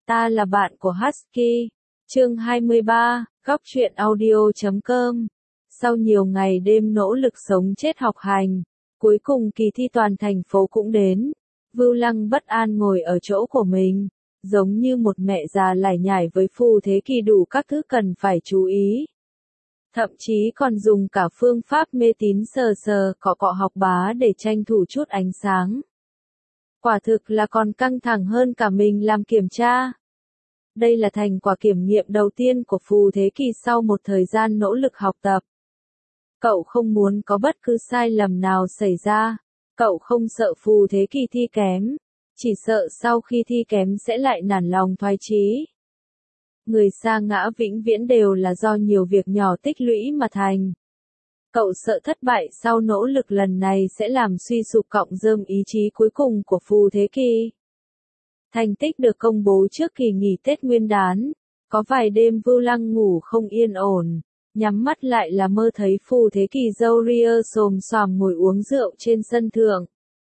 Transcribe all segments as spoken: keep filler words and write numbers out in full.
Ta là bạn của Husky. Chương hai mươi ba, góc truyện audio chấm com. Sau nhiều ngày đêm nỗ lực sống chết học hành, cuối cùng kỳ thi toàn thành phố cũng đến. Vưu Lăng bất an ngồi ở chỗ của mình, giống như một mẹ già lải nhải với Phù Thế Kỳ đủ các thứ cần phải chú ý. Thậm chí còn dùng cả phương pháp mê tín sờ sờ cọ cọ học bá để tranh thủ chút ánh sáng. Quả thực là còn căng thẳng hơn cả mình làm kiểm tra. Đây là thành quả kiểm nghiệm đầu tiên của Phù Thế Kỳ sau một thời gian nỗ lực học tập. Cậu không muốn có bất cứ sai lầm nào xảy ra. Cậu không sợ Phù Thế Kỳ thi kém, chỉ sợ sau khi thi kém sẽ lại nản lòng thoái chí. Người sa ngã vĩnh viễn đều là do nhiều việc nhỏ tích lũy mà thành. Cậu sợ thất bại sau nỗ lực lần này sẽ làm suy sụp cọng rơm ý chí cuối cùng của Phù Thế Kỳ. Thành tích được công bố trước kỳ nghỉ Tết Nguyên đán. Có vài đêm Vưu Lăng ngủ không yên ổn, nhắm mắt lại là mơ thấy Phù Thế Kỳ râu ria xồm xoàm ngồi uống rượu trên sân thượng.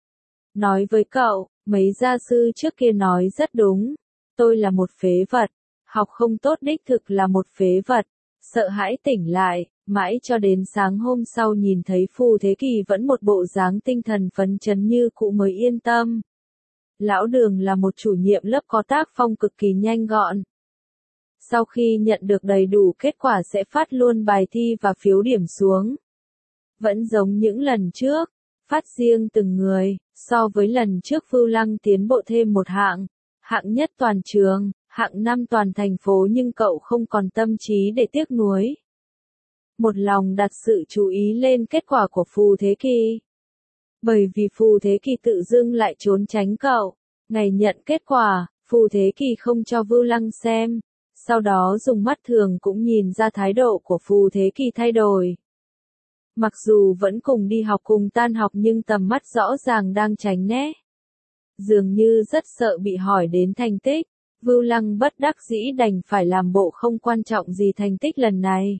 Nói với cậu, mấy gia sư trước kia nói rất đúng. Tôi là một phế vật. Học không tốt đích thực là một phế vật. Sợ hãi tỉnh lại, mãi cho đến sáng hôm sau nhìn thấy Phù Thế Kỳ vẫn một bộ dáng tinh thần phấn chấn như cũ mới yên tâm. Lão Đường là một chủ nhiệm lớp có tác phong cực kỳ nhanh gọn. Sau khi nhận được đầy đủ kết quả sẽ phát luôn bài thi và phiếu điểm xuống. Vẫn giống những lần trước, phát riêng từng người, so với lần trước Vưu Lăng tiến bộ thêm một hạng, hạng nhất toàn trường, hạng năm toàn thành phố, nhưng cậu không còn tâm trí để tiếc nuối. Một lòng đặt sự chú ý lên kết quả của Phù Thế Kỳ. Bởi vì Phù Thế Kỳ tự dưng lại trốn tránh cậu, ngày nhận kết quả, Phù Thế Kỳ không cho Vưu Lăng xem, sau đó dùng mắt thường cũng nhìn ra thái độ của Phù Thế Kỳ thay đổi. Mặc dù vẫn cùng đi học cùng tan học nhưng tầm mắt rõ ràng đang tránh né. Dường như rất sợ bị hỏi đến thành tích, Vưu Lăng bất đắc dĩ đành phải làm bộ không quan trọng gì thành tích lần này.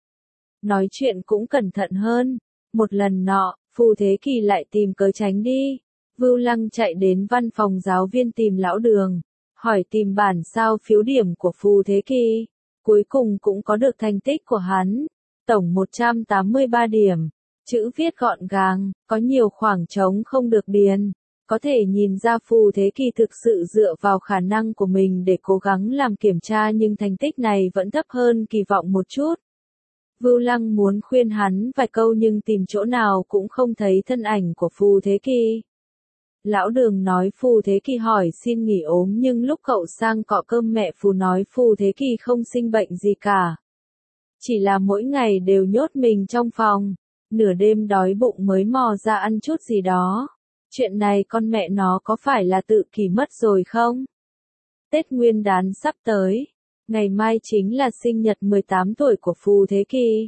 Nói chuyện cũng cẩn thận hơn, một lần nọ, Phù Thế Kỳ lại tìm cớ tránh đi. Vưu Lăng chạy đến văn phòng giáo viên tìm Lão Đường, hỏi tìm bản sao phiếu điểm của Phù Thế Kỳ. Cuối cùng cũng có được thành tích của hắn, tổng một trăm tám mươi ba điểm, chữ viết gọn gàng, có nhiều khoảng trống không được điền. Có thể nhìn ra Phù Thế Kỳ thực sự dựa vào khả năng của mình để cố gắng làm kiểm tra, nhưng thành tích này vẫn thấp hơn kỳ vọng một chút. Vưu Lăng muốn khuyên hắn vài câu nhưng tìm chỗ nào cũng không thấy thân ảnh của Phù Thế Kỳ. Lão Đường nói Phù Thế Kỳ hỏi xin nghỉ ốm, nhưng lúc cậu sang cọ cơm mẹ Phù nói Phù Thế Kỳ không sinh bệnh gì cả. Chỉ là mỗi ngày đều nhốt mình trong phòng, nửa đêm đói bụng mới mò ra ăn chút gì đó. Chuyện này con mẹ nó có phải là tự kỷ mất rồi không? Tết Nguyên đán sắp tới, ngày mai chính là sinh nhật mười tám tuổi của Phù Thế Kỳ.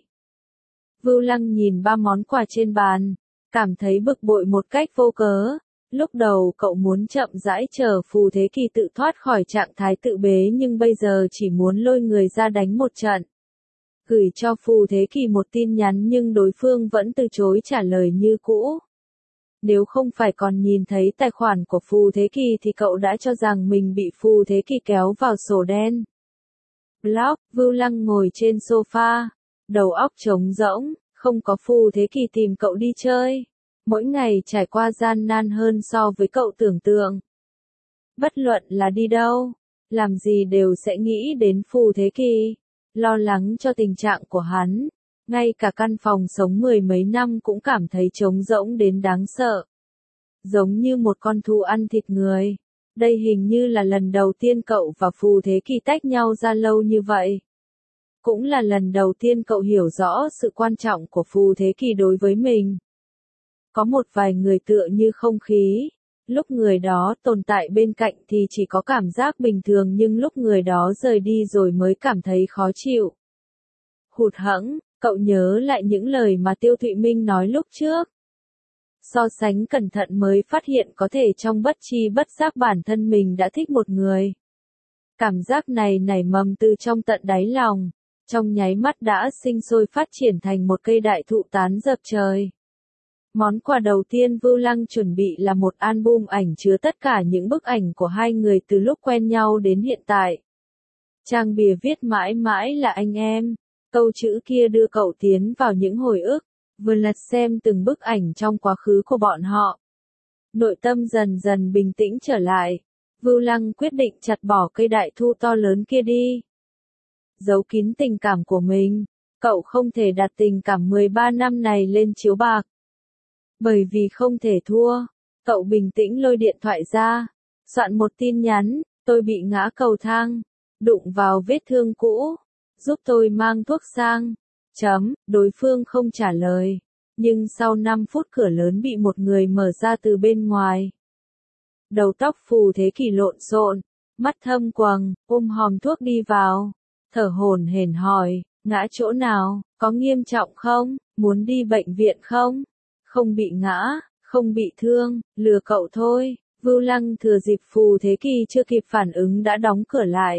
Vưu Lăng nhìn ba món quà trên bàn, cảm thấy bực bội một cách vô cớ. Lúc đầu cậu muốn chậm rãi chờ Phù Thế Kỳ tự thoát khỏi trạng thái tự bế, nhưng bây giờ chỉ muốn lôi người ra đánh một trận. Gửi cho Phù Thế Kỳ một tin nhắn nhưng đối phương vẫn từ chối trả lời như cũ. Nếu không phải còn nhìn thấy tài khoản của Phù Thế Kỳ thì cậu đã cho rằng mình bị Phù Thế Kỳ kéo vào sổ đen. Block, Vưu Lăng ngồi trên sofa, đầu óc trống rỗng, không có Phù Thế Kỳ tìm cậu đi chơi. Mỗi ngày trải qua gian nan hơn so với cậu tưởng tượng. Bất luận là đi đâu, làm gì đều sẽ nghĩ đến Phù Thế Kỳ, lo lắng cho tình trạng của hắn. Ngay cả căn phòng sống mười mấy năm cũng cảm thấy trống rỗng đến đáng sợ. Giống như một con thú ăn thịt người. Đây hình như là lần đầu tiên cậu và Phù Thế Kỳ tách nhau ra lâu như vậy. Cũng là lần đầu tiên cậu hiểu rõ sự quan trọng của Phù Thế Kỳ đối với mình. Có một vài người tựa như không khí. Lúc người đó tồn tại bên cạnh thì chỉ có cảm giác bình thường, nhưng lúc người đó rời đi rồi mới cảm thấy khó chịu. Hụt hẫng, cậu nhớ lại những lời mà Tiêu Thụy Minh nói lúc trước. So sánh cẩn thận mới phát hiện có thể trong bất tri bất giác bản thân mình đã thích một người. Cảm giác này nảy mầm từ trong tận đáy lòng, trong nháy mắt đã sinh sôi phát triển thành một cây đại thụ tán dập trời. Món quà đầu tiên Vưu Lăng chuẩn bị là một album ảnh chứa tất cả những bức ảnh của hai người từ lúc quen nhau đến hiện tại. Trang bìa viết mãi mãi là anh em, câu chữ kia đưa cậu tiến vào những hồi ức, vừa lật xem từng bức ảnh trong quá khứ của bọn họ. Nội tâm dần dần bình tĩnh trở lại, Vưu Lăng quyết định chặt bỏ cây đại thụ to lớn kia đi. Giấu kín tình cảm của mình, cậu không thể đặt tình cảm mười ba năm này lên chiếu bạc. Bởi vì không thể thua, cậu bình tĩnh lôi điện thoại ra, soạn một tin nhắn, tôi bị ngã cầu thang, đụng vào vết thương cũ, giúp tôi mang thuốc sang. Chấm, đối phương không trả lời, nhưng sau năm phút cửa lớn bị một người mở ra từ bên ngoài. Đầu tóc Phù Thế Kỳ lộn xộn, mắt thâm quầng, ôm hòm thuốc đi vào, thở hổn hển hỏi, ngã chỗ nào, có nghiêm trọng không, muốn đi bệnh viện không? Không bị ngã, không bị thương, lừa cậu thôi. Vưu Lăng thừa dịp Phù Thế Kỳ chưa kịp phản ứng đã đóng cửa lại.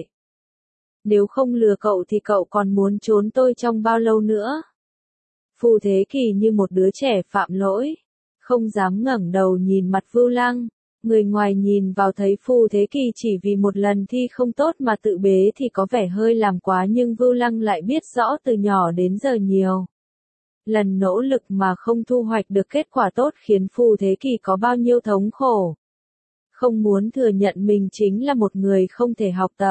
Nếu không lừa cậu thì cậu còn muốn trốn tôi trong bao lâu nữa? Phù Thế Kỳ như một đứa trẻ phạm lỗi, không dám ngẩng đầu nhìn mặt Vưu Lăng. Người ngoài nhìn vào thấy Phù Thế Kỳ chỉ vì một lần thi không tốt mà tự bế thì có vẻ hơi làm quá, nhưng Vưu Lăng lại biết rõ từ nhỏ đến giờ nhiều lần nỗ lực mà không thu hoạch được kết quả tốt khiến Phù Thế Kỳ có bao nhiêu thống khổ. Không muốn thừa nhận mình chính là một người không thể học tập.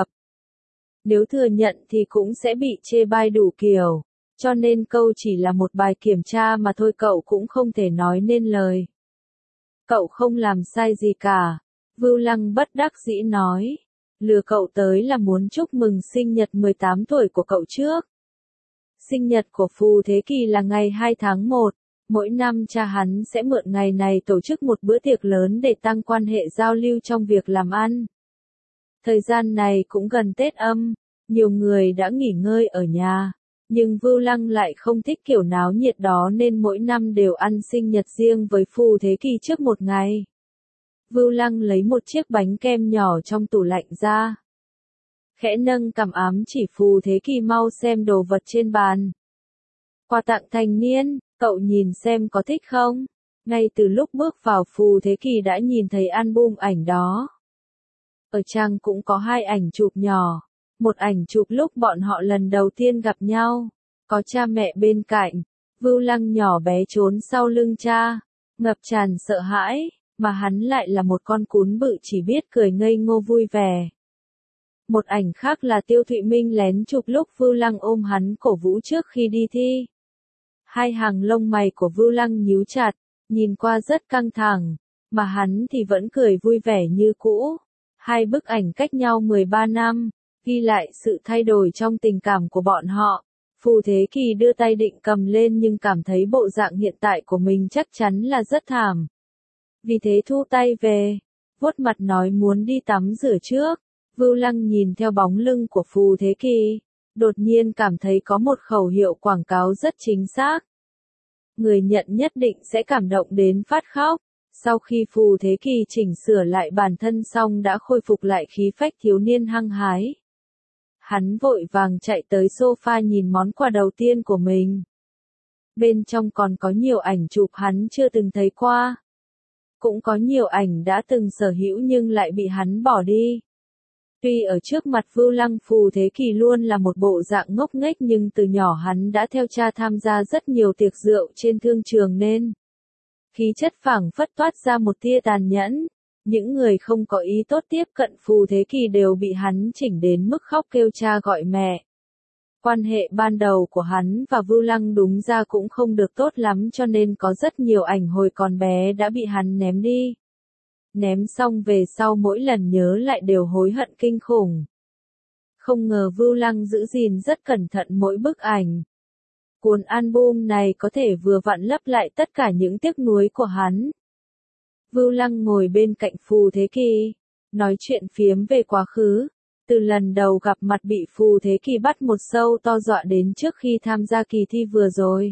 Nếu thừa nhận thì cũng sẽ bị chê bai đủ kiểu, cho nên câu chỉ là một bài kiểm tra mà thôi cậu cũng không thể nói nên lời. Cậu không làm sai gì cả, Vưu Lăng bất đắc dĩ nói. Lừa cậu tới là muốn chúc mừng sinh nhật mười tám tuổi của cậu trước. Sinh nhật của Phù Thế Kỳ là ngày hai tháng một, mỗi năm cha hắn sẽ mượn ngày này tổ chức một bữa tiệc lớn để tăng quan hệ giao lưu trong việc làm ăn. Thời gian này cũng gần Tết Âm, nhiều người đã nghỉ ngơi ở nhà, nhưng Vưu Lăng lại không thích kiểu náo nhiệt đó nên mỗi năm đều ăn sinh nhật riêng với Phù Thế Kỳ trước một ngày. Vưu Lăng lấy một chiếc bánh kem nhỏ trong tủ lạnh ra, khẽ nâng cằm ám chỉ Phù Thế Kỳ mau xem đồ vật trên bàn. Quà tặng thành niên, cậu nhìn xem có thích không? Ngay từ lúc bước vào Phù Thế Kỳ đã nhìn thấy album ảnh đó. Ở trang cũng có hai ảnh chụp nhỏ, một ảnh chụp lúc bọn họ lần đầu tiên gặp nhau, có cha mẹ bên cạnh, Vưu Lăng nhỏ bé trốn sau lưng cha, ngập tràn sợ hãi, mà hắn lại là một con cún bự chỉ biết cười ngây ngô vui vẻ. Một ảnh khác là Tiêu Thụy Minh lén chụp lúc Vưu Lăng ôm hắn cổ vũ trước khi đi thi. Hai hàng lông mày của Vưu Lăng nhíu chặt, nhìn qua rất căng thẳng, mà hắn thì vẫn cười vui vẻ như cũ. Hai bức ảnh cách nhau mười ba năm, ghi lại sự thay đổi trong tình cảm của bọn họ. Phù Thế Kỳ đưa tay định cầm lên nhưng cảm thấy bộ dạng hiện tại của mình chắc chắn là rất thảm. Vì thế thu tay về, vuốt mặt nói muốn đi tắm rửa trước. Vưu Lăng nhìn theo bóng lưng của Phù Thế Kỳ, đột nhiên cảm thấy có một khẩu hiệu quảng cáo rất chính xác. Người nhận nhất định sẽ cảm động đến phát khóc. Sau khi Phù Thế Kỳ chỉnh sửa lại bản thân xong đã khôi phục lại khí phách thiếu niên hăng hái. Hắn vội vàng chạy tới sofa nhìn món quà đầu tiên của mình. Bên trong còn có nhiều ảnh chụp hắn chưa từng thấy qua. Cũng có nhiều ảnh đã từng sở hữu nhưng lại bị hắn bỏ đi. Tuy ở trước mặt Vưu Lăng Phù Thế Kỳ luôn là một bộ dạng ngốc nghếch nhưng từ nhỏ hắn đã theo cha tham gia rất nhiều tiệc rượu trên thương trường nên khí chất phảng phất toát ra một tia tàn nhẫn. Những người không có ý tốt tiếp cận Phù Thế Kỳ đều bị hắn chỉnh đến mức khóc kêu cha gọi mẹ. Quan hệ ban đầu của hắn và Vưu Lăng đúng ra cũng không được tốt lắm cho nên có rất nhiều ảnh hồi còn bé đã bị hắn ném đi. Ném xong về sau mỗi lần nhớ lại đều hối hận kinh khủng. Không ngờ Vưu Lăng giữ gìn rất cẩn thận mỗi bức ảnh. Cuốn album này có thể vừa vặn lấp lại tất cả những tiếc nuối của hắn. Vưu Lăng ngồi bên cạnh Phù Thế Kỳ, nói chuyện phiếm về quá khứ. Từ lần đầu gặp mặt bị Phù Thế Kỳ bắt một sâu to dọa đến trước khi tham gia kỳ thi vừa rồi.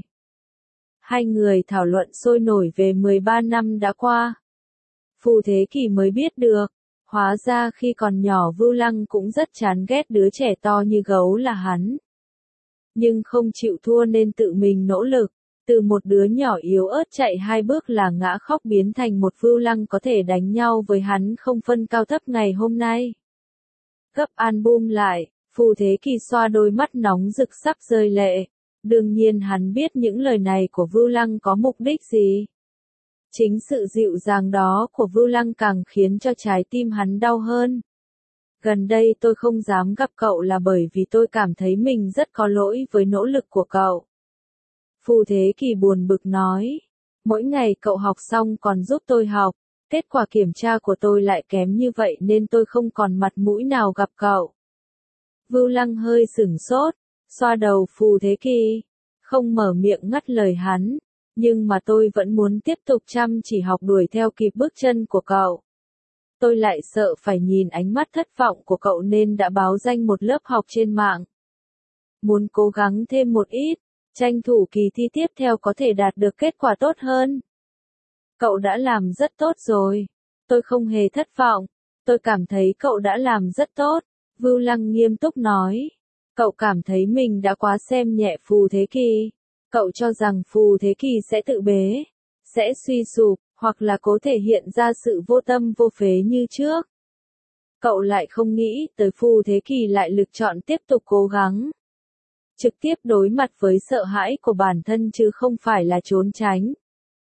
Hai người thảo luận sôi nổi về mười ba năm đã qua. Phù Thế Kỳ mới biết được, hóa ra khi còn nhỏ Vưu Lăng cũng rất chán ghét đứa trẻ to như gấu là hắn. Nhưng không chịu thua nên tự mình nỗ lực, Từ một đứa nhỏ yếu ớt chạy hai bước là ngã khóc biến thành một Vưu Lăng có thể đánh nhau với hắn không phân cao thấp ngày hôm nay. Gấp album lại, Phù Thế Kỳ xoa đôi mắt nóng rực sắp rơi lệ. Đương nhiên hắn biết những lời này của Vưu Lăng có mục đích gì. Chính sự dịu dàng đó của Vưu Lăng càng khiến cho trái tim hắn đau hơn. Gần đây tôi không dám gặp cậu là bởi vì tôi cảm thấy mình rất có lỗi với nỗ lực của cậu. Phù Thế Kỳ buồn bực nói. Mỗi ngày cậu học xong còn giúp tôi học, kết quả kiểm tra của tôi lại kém như vậy nên tôi không còn mặt mũi nào gặp cậu. Vưu Lăng hơi sửng sốt, xoa đầu Phù Thế Kỳ, không mở miệng ngắt lời hắn, nhưng mà tôi vẫn muốn tiếp tục chăm chỉ học đuổi theo kịp bước chân của cậu. Tôi lại sợ phải nhìn ánh mắt thất vọng của cậu nên đã báo danh một lớp học trên mạng. Muốn cố gắng thêm một ít, tranh thủ kỳ thi tiếp theo có thể đạt được kết quả tốt hơn. Cậu đã làm rất tốt rồi. Tôi không hề thất vọng. Tôi cảm thấy cậu đã làm rất tốt. Vưu Lăng nghiêm túc nói. Cậu cảm thấy mình đã quá xem nhẹ Phù Thế Kỳ. Cậu cho rằng Phù Thế Kỳ sẽ tự bế, sẽ suy sụp, hoặc là cố thể hiện ra sự vô tâm vô phế như trước. Cậu lại không nghĩ tới Phù Thế Kỳ lại lựa chọn tiếp tục cố gắng. Trực tiếp đối mặt với sợ hãi của bản thân chứ không phải là trốn tránh.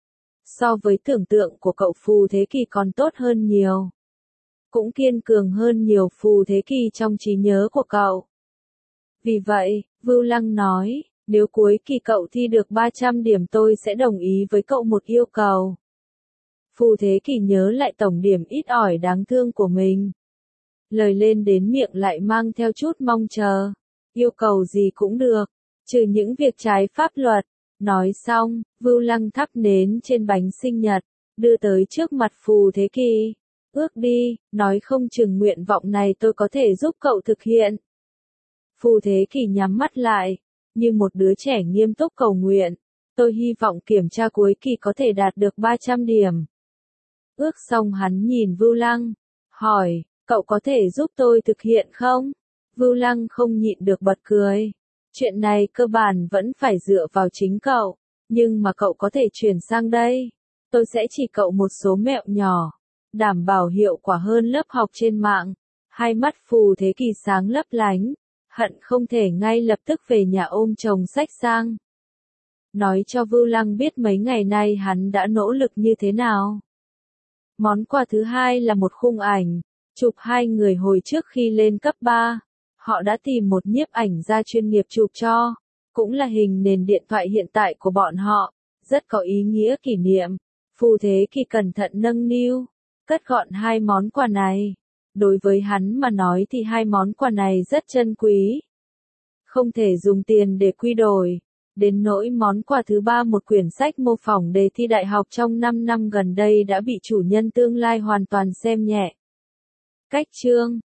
So với tưởng tượng của cậu Phù Thế Kỳ còn tốt hơn nhiều. Cũng kiên cường hơn nhiều Phù Thế Kỳ trong trí nhớ của cậu. Vì vậy, Vưu Lăng nói, nếu cuối kỳ cậu thi được ba trăm điểm tôi sẽ đồng ý với cậu một yêu cầu. Phù Thế Kỳ nhớ lại tổng điểm ít ỏi đáng thương của mình. Lời lên đến miệng lại mang theo chút mong chờ. Yêu cầu gì cũng được, trừ những việc trái pháp luật. Nói xong, Vưu Lăng thắp nến trên bánh sinh nhật, đưa tới trước mặt Phù Thế Kỳ. Ước đi, nói không chừng nguyện vọng này tôi có thể giúp cậu thực hiện. Phù Thế Kỳ nhắm mắt lại, như một đứa trẻ nghiêm túc cầu nguyện. Tôi hy vọng kiểm tra cuối kỳ có thể đạt được ba trăm điểm. Ước xong hắn nhìn Vưu Lăng, hỏi, cậu có thể giúp tôi thực hiện không? Vưu Lăng không nhịn được bật cười. Chuyện này cơ bản vẫn phải dựa vào chính cậu, nhưng mà cậu có thể chuyển sang đây. Tôi sẽ chỉ cậu một số mẹo nhỏ, đảm bảo hiệu quả hơn lớp học trên mạng. Hai mắt Phù Thế Kỳ sáng lấp lánh, hận không thể ngay lập tức về nhà ôm chồng sách sang. Nói cho Vưu Lăng biết mấy ngày nay hắn đã nỗ lực như thế nào. Món quà thứ hai là một khung ảnh, chụp hai người hồi trước khi lên cấp ba. Họ đã tìm một nhiếp ảnh gia chuyên nghiệp chụp cho, cũng là hình nền điện thoại hiện tại của bọn họ, rất có ý nghĩa kỷ niệm. Phù Thế Kỳ cẩn thận nâng niu, cất gọn hai món quà này. Đối với hắn mà nói thì hai món quà này rất chân quý. Không thể dùng tiền để quy đổi. Đến nỗi món quà thứ ba, một quyển sách mô phỏng đề thi đại học trong năm năm gần đây đã bị chủ nhân tương lai hoàn toàn xem nhẹ. Cách chương